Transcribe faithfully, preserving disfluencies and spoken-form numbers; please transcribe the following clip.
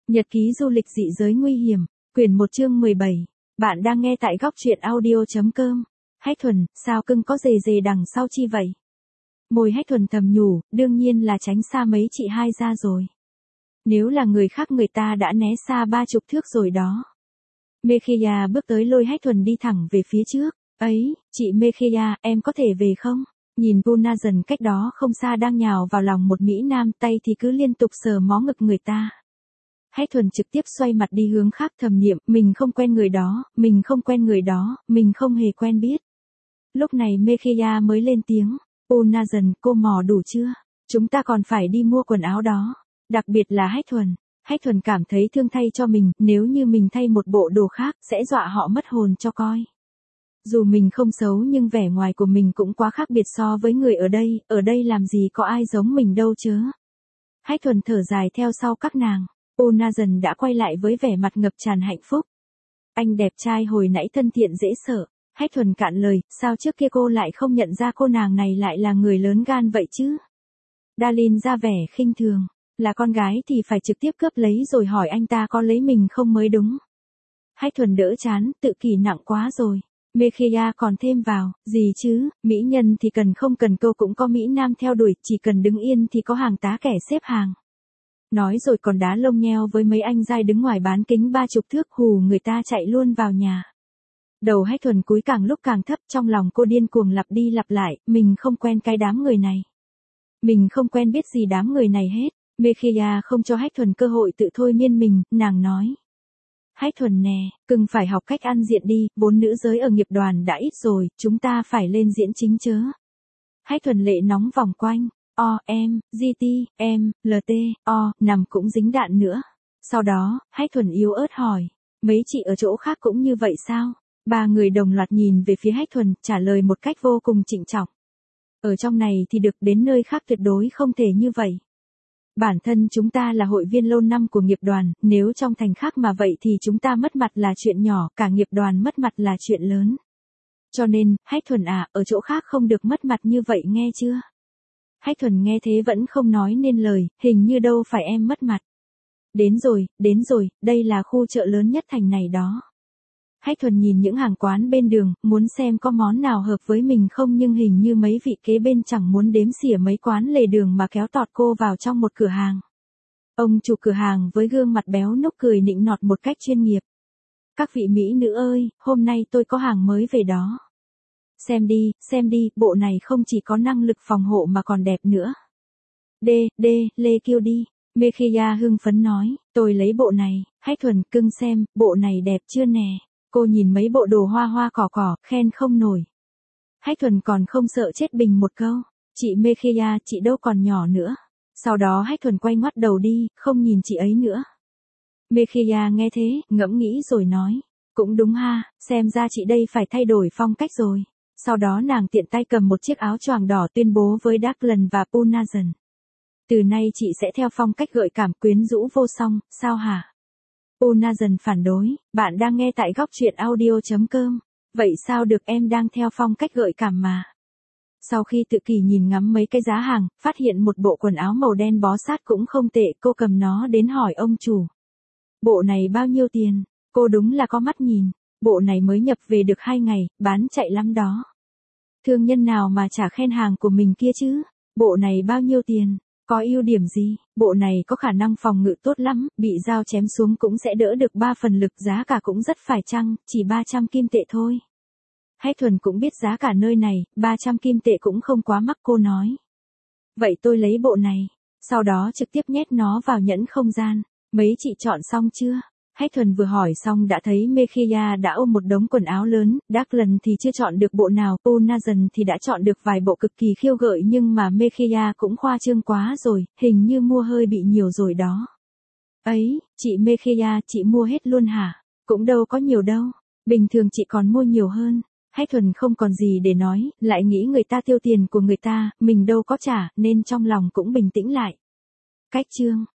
Nhật ký du lịch dị giới nguy hiểm, quyển một chương mười bảy. Bạn đang nghe tại góc truyện audio.com. Hách Thuần, sao cưng có dề dề đằng sau chi vậy? Môi Hách Thuần thầm nhủ, đương nhiên là tránh xa mấy chị hai ra rồi. Nếu là người khác người ta đã né xa ba chục thước rồi đó. Mekhiya bước tới lôi Hách Thuần đi thẳng về phía trước. Ấy, chị Mekhiya, em có thể về không? Nhìn Punazan cách đó không xa đang nhào vào lòng một Mỹ Nam, tay thì cứ liên tục sờ mó ngực người ta. Hách Thuần trực tiếp xoay mặt đi hướng khác thầm niệm, mình không quen người đó, mình không quen người đó, mình không hề quen biết. Lúc này Mekhiya mới lên tiếng, Punazan, cô mò đủ chưa? Chúng ta còn phải đi mua quần áo đó. Đặc biệt là Hách Thuần. Hách Thuần cảm thấy thương thay cho mình, nếu như mình thay một bộ đồ khác, sẽ dọa họ mất hồn cho coi. Dù mình không xấu nhưng vẻ ngoài của mình cũng quá khác biệt so với người ở đây, ở đây làm gì có ai giống mình đâu chứ. Hách Thuần thở dài theo sau các nàng. Punazan đã quay lại với vẻ mặt ngập tràn hạnh phúc. Anh đẹp trai hồi nãy thân thiện dễ sợ. Hách Thuần cạn lời, sao trước kia cô lại không nhận ra cô nàng này lại là người lớn gan vậy chứ? Darlene ra vẻ khinh thường, là con gái thì phải trực tiếp cướp lấy rồi hỏi anh ta có lấy mình không mới đúng. Hách Thuần đỡ chán, tự kỷ nặng quá rồi. Mekhiya còn thêm vào, gì chứ, mỹ nhân thì cần không cần câu cũng có Mỹ Nam theo đuổi, chỉ cần đứng yên thì có hàng tá kẻ xếp hàng. Nói rồi còn đá lông nheo với mấy anh giai đứng ngoài bán kính ba chục thước, hù người ta chạy luôn vào nhà. Đầu Hách Thuần cúi càng lúc càng thấp, trong lòng cô điên cuồng lặp đi lặp lại, mình không quen cái đám người này. Mình không quen biết gì đám người này hết. Mekhiya không cho Hách Thuần cơ hội tự thôi miên mình, nàng nói. Hách Thuần nè, cưng phải học cách ăn diện đi, bốn nữ giới ở nghiệp đoàn đã ít rồi, chúng ta phải lên diễn chính chớ. Hách Thuần lệ nóng vòng quanh. O, em, giê tê, em, lờ tê, O, nằm cũng dính đạn nữa. Sau đó, Hách Thuần yếu ớt hỏi, mấy chị ở chỗ khác cũng như vậy sao? Ba người đồng loạt nhìn về phía Hách Thuần, trả lời một cách vô cùng trịnh trọng. Ở trong này thì được, đến nơi khác tuyệt đối không thể như vậy. Bản thân chúng ta là hội viên lâu năm của nghiệp đoàn, nếu trong thành khác mà vậy thì chúng ta mất mặt là chuyện nhỏ, cả nghiệp đoàn mất mặt là chuyện lớn. Cho nên, Hách Thuần à, ở chỗ khác không được mất mặt như vậy nghe chưa? Hách Thuần nghe thế vẫn không nói nên lời, hình như đâu phải em mất mặt. Đến rồi, đến rồi, đây là khu chợ lớn nhất thành này đó. Hách Thuần nhìn những hàng quán bên đường, muốn xem có món nào hợp với mình không nhưng hình như mấy vị kế bên chẳng muốn đếm xỉa mấy quán lề đường mà kéo tọt cô vào trong một cửa hàng. Ông chủ cửa hàng với gương mặt béo núc cười nịnh nọt một cách chuyên nghiệp. Các vị mỹ nữ ơi, hôm nay tôi có hàng mới về đó. Xem đi, xem đi, bộ này không chỉ có năng lực phòng hộ mà còn đẹp nữa. Đê, đê, lê kêu đi. Mekhiya hưng phấn nói, tôi lấy bộ này. Hách Thuần, cưng xem, bộ này đẹp chưa nè. Cô nhìn mấy bộ đồ hoa hoa cỏ cỏ, khen không nổi. Hách Thuần còn không sợ chết bình một câu. Chị Mekhiya, chị đâu còn nhỏ nữa. Sau đó Hách Thuần quay ngoắt đầu đi, không nhìn chị ấy nữa. Mekhiya nghe thế, ngẫm nghĩ rồi nói. Cũng đúng ha, xem ra chị đây phải thay đổi phong cách rồi. Sau đó nàng tiện tay cầm một chiếc áo choàng đỏ tuyên bố với Declan và Punazan. Từ nay chị sẽ theo phong cách gợi cảm quyến rũ vô song, sao hả? Punazan phản đối, bạn đang nghe tại góc truyện audio.com. Vậy sao được, em đang theo phong cách gợi cảm mà. Sau khi tự kỷ nhìn ngắm mấy cái giá hàng, phát hiện một bộ quần áo màu đen bó sát cũng không tệ, cô cầm nó đến hỏi ông chủ. Bộ này bao nhiêu tiền? Cô đúng là có mắt nhìn. Bộ này mới nhập về được hai ngày, bán chạy lắm đó. Thương nhân nào mà chả khen hàng của mình kia chứ? Bộ này bao nhiêu tiền? Có ưu điểm gì? Bộ này có khả năng phòng ngự tốt lắm, bị dao chém xuống cũng sẽ đỡ được ba phần lực, giá cả cũng rất phải chăng, chỉ ba trăm kim tệ thôi. Hách Thuần cũng biết giá cả nơi này, ba trăm kim tệ cũng không quá mắc, cô nói. Vậy tôi lấy bộ này, sau đó trực tiếp nhét nó vào nhẫn không gian. Mấy chị chọn xong chưa? Hách Thuần vừa hỏi xong đã thấy Mekhiya đã ôm một đống quần áo lớn, Declan thì chưa chọn được bộ nào, Punazan thì đã chọn được vài bộ cực kỳ khiêu gợi nhưng mà Mekhiya cũng khoa trương quá rồi, hình như mua hơi bị nhiều rồi đó. Ấy, chị Mekhiya, chị mua hết luôn hả? Cũng đâu có nhiều đâu, bình thường chị còn mua nhiều hơn. Hách Thuần không còn gì để nói, lại nghĩ người ta tiêu tiền của người ta, mình đâu có trả, nên trong lòng cũng bình tĩnh lại. Cách chương